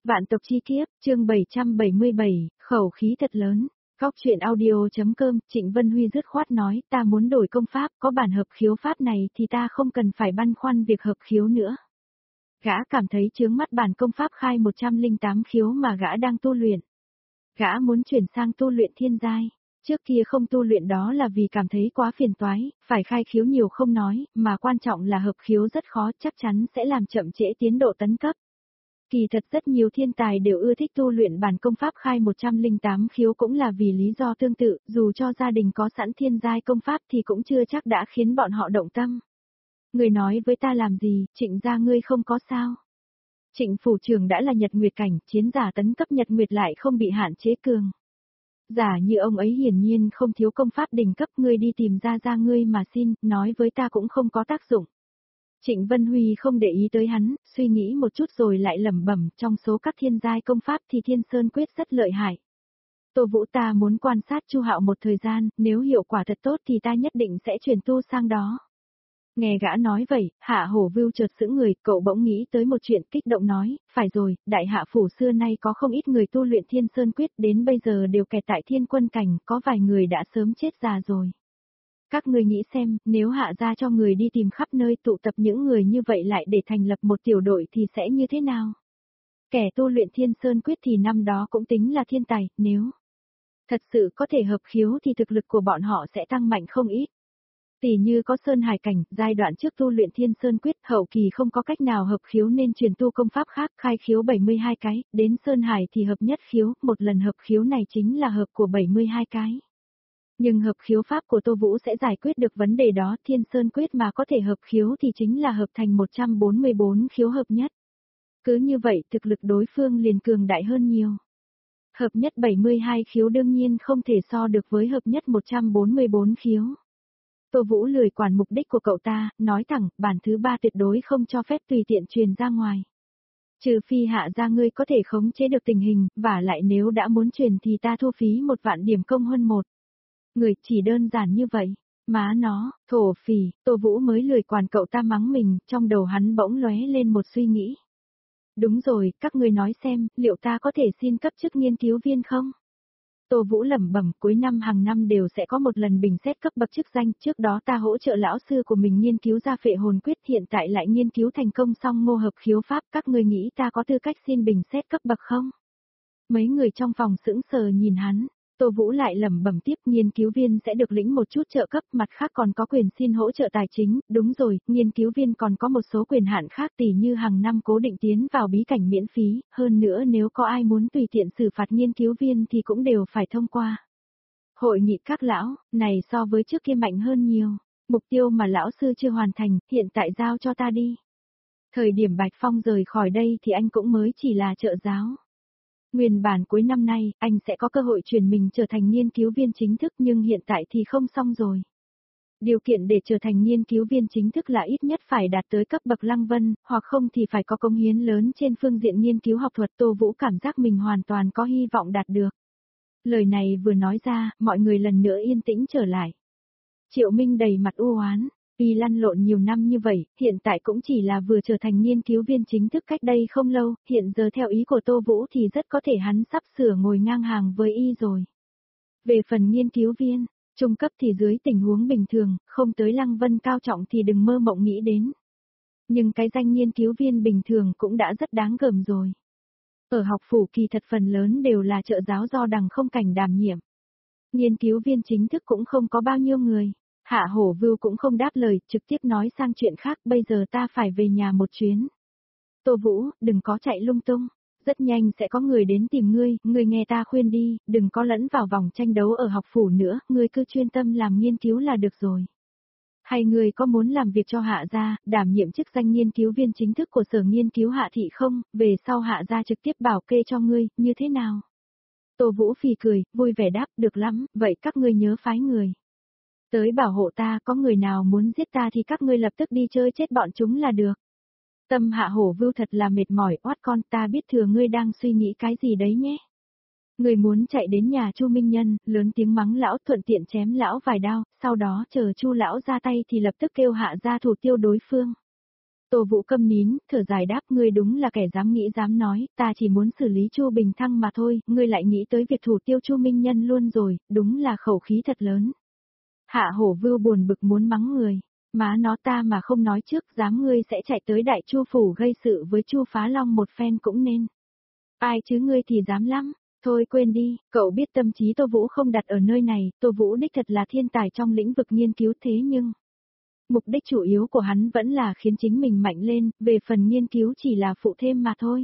Vạn tộc chi kiếp, chương 777, khẩu khí thật lớn. Góc truyện audio.com, Trịnh Vân Huy dứt khoát nói, ta muốn đổi công pháp, có bản hợp khiếu pháp này thì ta không cần phải băn khoăn việc hợp khiếu nữa. Gã cảm thấy chướng mắt bản công pháp khai 108 khiếu mà gã đang tu luyện. Gã muốn chuyển sang tu luyện thiên giai. Trước kia không tu luyện đó là vì cảm thấy quá phiền toái, phải khai khiếu nhiều không nói, mà quan trọng là hợp khiếu rất khó, chắc chắn sẽ làm chậm trễ tiến độ tấn cấp. Kỳ thật rất nhiều thiên tài đều ưa thích tu luyện bản công pháp khai 108 khiếu cũng là vì lý do tương tự, dù cho gia đình có sẵn thiên giai công pháp thì cũng chưa chắc đã khiến bọn họ động tâm. Người nói với ta làm gì, Trịnh gia ngươi không có sao. Trịnh phủ trưởng đã là Nhật Nguyệt cảnh, chiến giả tấn cấp Nhật Nguyệt lại không bị hạn chế cường. Giả như ông ấy hiển nhiên không thiếu công pháp đỉnh cấp, ngươi đi tìm ra ngươi mà xin, nói với ta cũng không có tác dụng. Trịnh Vân Huy không để ý tới hắn, suy nghĩ một chút rồi lại lẩm bẩm, trong số các thiên giai công pháp thì Thiên Sơn Quyết rất lợi hại. Tô Vũ ta muốn quan sát Chu Hạo một thời gian, nếu hiệu quả thật tốt thì ta nhất định sẽ chuyển tu sang đó. Nghe gã nói vậy, Hạ Hổ Vưu chợt sững người, cậu bỗng nghĩ tới một chuyện, kích động nói, phải rồi, đại hạ phủ xưa nay có không ít người tu luyện Thiên Sơn Quyết, đến bây giờ đều kẹt tại Thiên Quân cảnh, có vài người đã sớm chết già rồi. Các người nghĩ xem, nếu hạ ra cho người đi tìm khắp nơi tụ tập những người như vậy lại để thành lập một tiểu đội thì sẽ như thế nào? Kẻ tu luyện Thiên Sơn Quyết thì năm đó cũng tính là thiên tài, nếu thật sự có thể hợp khiếu thì thực lực của bọn họ sẽ tăng mạnh không ít. Tỷ như có Sơn Hải cảnh, giai đoạn trước tu luyện Thiên Sơn Quyết, hậu kỳ không có cách nào hợp khiếu nên truyền tu công pháp khác, khai khiếu 72 cái, đến Sơn Hải thì hợp nhất khiếu, một lần hợp khiếu này chính là hợp của 72 cái. Nhưng hợp khiếu pháp của Tô Vũ sẽ giải quyết được vấn đề đó, Thiên Sơn Quyết mà có thể hợp khiếu thì chính là hợp thành 144 khiếu hợp nhất. Cứ như vậy thực lực đối phương liền cường đại hơn nhiều. Hợp nhất 72 khiếu đương nhiên không thể so được với hợp nhất 144 khiếu. Tô Vũ lười quản mục đích của cậu ta, nói thẳng, bản thứ 3 tuyệt đối không cho phép tùy tiện truyền ra ngoài. Trừ phi hạ ra ngươi có thể khống chế được tình hình, và lại nếu đã muốn truyền thì ta thu phí 1 vạn điểm công hơn 1. Người chỉ đơn giản như vậy, má nó, thổ phỉ, Tô Vũ mới lười quản cậu ta mắng mình, trong đầu hắn bỗng lóe lên một suy nghĩ. Đúng rồi, các người nói xem, liệu ta có thể xin cấp chức nghiên cứu viên không? Tô Vũ lẩm bẩm, cuối năm hàng năm đều sẽ có một lần bình xét cấp bậc chức danh, trước đó ta hỗ trợ lão sư của mình nghiên cứu ra Phệ Hồn Quyết, hiện tại lại nghiên cứu thành công xong Ngô hợp khiếu pháp, các người nghĩ ta có tư cách xin bình xét cấp bậc không? Mấy người trong phòng sững sờ nhìn hắn. Tô Vũ lại lẩm bẩm tiếp, nghiên cứu viên sẽ được lĩnh một chút trợ cấp, mặt khác còn có quyền xin hỗ trợ tài chính, đúng rồi, nghiên cứu viên còn có một số quyền hạn khác tỷ như hàng năm cố định tiến vào bí cảnh miễn phí, hơn nữa nếu có ai muốn tùy tiện xử phạt nghiên cứu viên thì cũng đều phải thông qua. Hội nghị các lão, này so với trước kia mạnh hơn nhiều, mục tiêu mà lão sư chưa hoàn thành, hiện tại giao cho ta đi. Thời điểm Bạch Phong rời khỏi đây thì anh cũng mới chỉ là trợ giáo. Nguyên bản cuối năm nay, anh sẽ có cơ hội chuyển mình trở thành nghiên cứu viên chính thức nhưng hiện tại thì không xong rồi. Điều kiện để trở thành nghiên cứu viên chính thức là ít nhất phải đạt tới cấp bậc Lăng Vân, hoặc không thì phải có cống hiến lớn trên phương diện nghiên cứu học thuật. Tô Vũ cảm giác mình hoàn toàn có hy vọng đạt được. Lời này vừa nói ra, mọi người lần nữa yên tĩnh trở lại. Triệu Minh đầy mặt u oán. Vì lăn lộn nhiều năm như vậy, hiện tại cũng chỉ là vừa trở thành nghiên cứu viên chính thức cách đây không lâu, hiện giờ theo ý của Tô Vũ thì rất có thể hắn sắp sửa ngồi ngang hàng với y rồi. Về phần nghiên cứu viên, trung cấp thì dưới tình huống bình thường, không tới Lăng Vân cao trọng thì đừng mơ mộng nghĩ đến. Nhưng cái danh nghiên cứu viên bình thường cũng đã rất đáng gờm rồi. Ở học phủ kỳ thật phần lớn đều là trợ giáo do Đằng Không Cảnh đảm nhiệm. Nghiên cứu viên chính thức cũng không có bao nhiêu người. Hạ Hổ Vưu cũng không đáp lời, trực tiếp nói sang chuyện khác, bây giờ ta phải về nhà một chuyến. Tô Vũ, đừng có chạy lung tung, rất nhanh sẽ có người đến tìm ngươi nghe ta khuyên đi, đừng có lẫn vào vòng tranh đấu ở học phủ nữa, ngươi cứ chuyên tâm làm nghiên cứu là được rồi. Hay ngươi có muốn làm việc cho Hạ gia, đảm nhiệm chức danh nghiên cứu viên chính thức của sở nghiên cứu Hạ thị không, về sau Hạ gia trực tiếp bảo kê cho ngươi, như thế nào? Tô Vũ phì cười, vui vẻ đáp, được lắm, vậy các ngươi nhớ phái người tới bảo hộ ta, có người nào muốn giết ta thì các ngươi lập tức đi chơi chết bọn chúng là được. Tâm Hạ Hổ Vưu thật là mệt mỏi, oát con, ta biết thừa ngươi đang suy nghĩ cái gì đấy nhé. Ngươi muốn chạy đến nhà Chu Minh Nhân, lớn tiếng mắng lão, thuận tiện chém lão vài đao, sau đó chờ Chu lão ra tay thì lập tức kêu Hạ gia thủ tiêu đối phương. Tô Vũ câm nín, thở dài đáp ngươi đúng là kẻ dám nghĩ dám nói, ta chỉ muốn xử lý Chu Bình Thăng mà thôi, ngươi lại nghĩ tới việc thủ tiêu Chu Minh Nhân luôn rồi, đúng là khẩu khí thật lớn. Hạ Hổ Vưu buồn bực muốn mắng người, má nó ta mà không nói trước, dám ngươi sẽ chạy tới Đại Chu phủ gây sự với Chu Phá Long một phen cũng nên. Ai chứ ngươi thì dám lắm. Thôi quên đi, cậu biết tâm trí Tô Vũ không đặt ở nơi này, Tô Vũ đích thật là thiên tài trong lĩnh vực nghiên cứu thế nhưng... Mục đích chủ yếu của hắn vẫn là khiến chính mình mạnh lên, về phần nghiên cứu chỉ là phụ thêm mà thôi.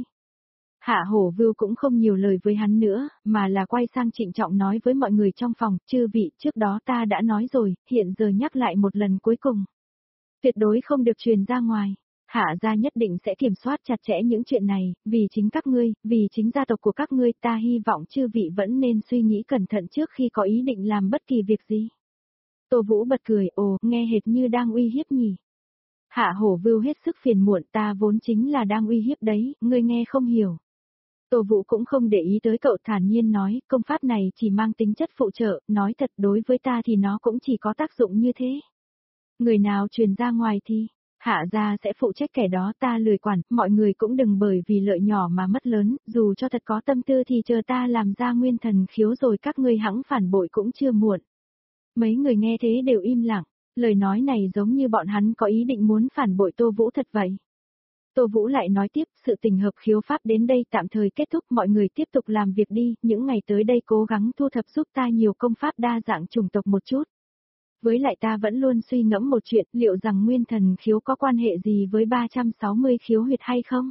Hạ Hổ Vưu cũng không nhiều lời với hắn nữa, mà là quay sang trịnh trọng nói với mọi người trong phòng, chư vị, trước đó ta đã nói rồi, hiện giờ nhắc lại một lần cuối cùng. Tuyệt đối không được truyền ra ngoài. Hạ gia nhất định sẽ kiểm soát chặt chẽ những chuyện này, vì chính các ngươi, vì chính gia tộc của các ngươi, ta hy vọng chư vị vẫn nên suy nghĩ cẩn thận trước khi có ý định làm bất kỳ việc gì. Tô Vũ bật cười, ồ, nghe hệt như đang uy hiếp nhỉ. Hạ Hổ Vưu hết sức phiền muộn, ta vốn chính là đang uy hiếp đấy, ngươi nghe không hiểu. Tô Vũ cũng không để ý tới cậu, thản nhiên nói, công pháp này chỉ mang tính chất phụ trợ, nói thật đối với ta thì nó cũng chỉ có tác dụng như thế. Người nào truyền ra ngoài thì, Hạ gia sẽ phụ trách kẻ đó, ta lười quản, mọi người cũng đừng bởi vì lợi nhỏ mà mất lớn, dù cho thật có tâm tư thì chờ ta làm ra nguyên thần khiếu rồi các ngươi hẵng phản bội cũng chưa muộn. Mấy người nghe thế đều im lặng, lời nói này giống như bọn hắn có ý định muốn phản bội Tô Vũ thật vậy. Tô Vũ lại nói tiếp, sự tình hợp khiếu pháp đến đây tạm thời kết thúc, mọi người tiếp tục làm việc đi, những ngày tới đây cố gắng thu thập giúp ta nhiều công pháp đa dạng chủng tộc một chút. Với lại ta vẫn luôn suy ngẫm một chuyện, liệu rằng nguyên thần khiếu có quan hệ gì với 360 khiếu huyệt hay không?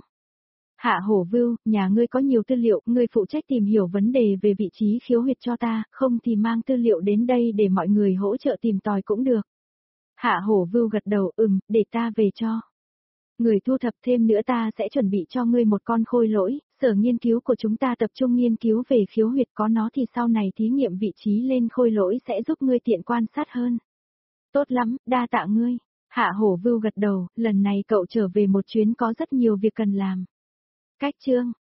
Hạ Hổ Vưu, nhà ngươi có nhiều tư liệu, ngươi phụ trách tìm hiểu vấn đề về vị trí khiếu huyệt cho ta, không thì mang tư liệu đến đây để mọi người hỗ trợ tìm tòi cũng được. Hạ Hổ Vưu gật đầu, để ta về cho. Người thu thập thêm nữa ta sẽ chuẩn bị cho ngươi một con khôi lỗi, sở nghiên cứu của chúng ta tập trung nghiên cứu về khiếu huyệt, có nó thì sau này thí nghiệm vị trí lên khôi lỗi sẽ giúp ngươi tiện quan sát hơn. Tốt lắm, đa tạ ngươi. Hạ Hổ Vưu gật đầu, lần này cậu trở về một chuyến có rất nhiều việc cần làm. Cách chương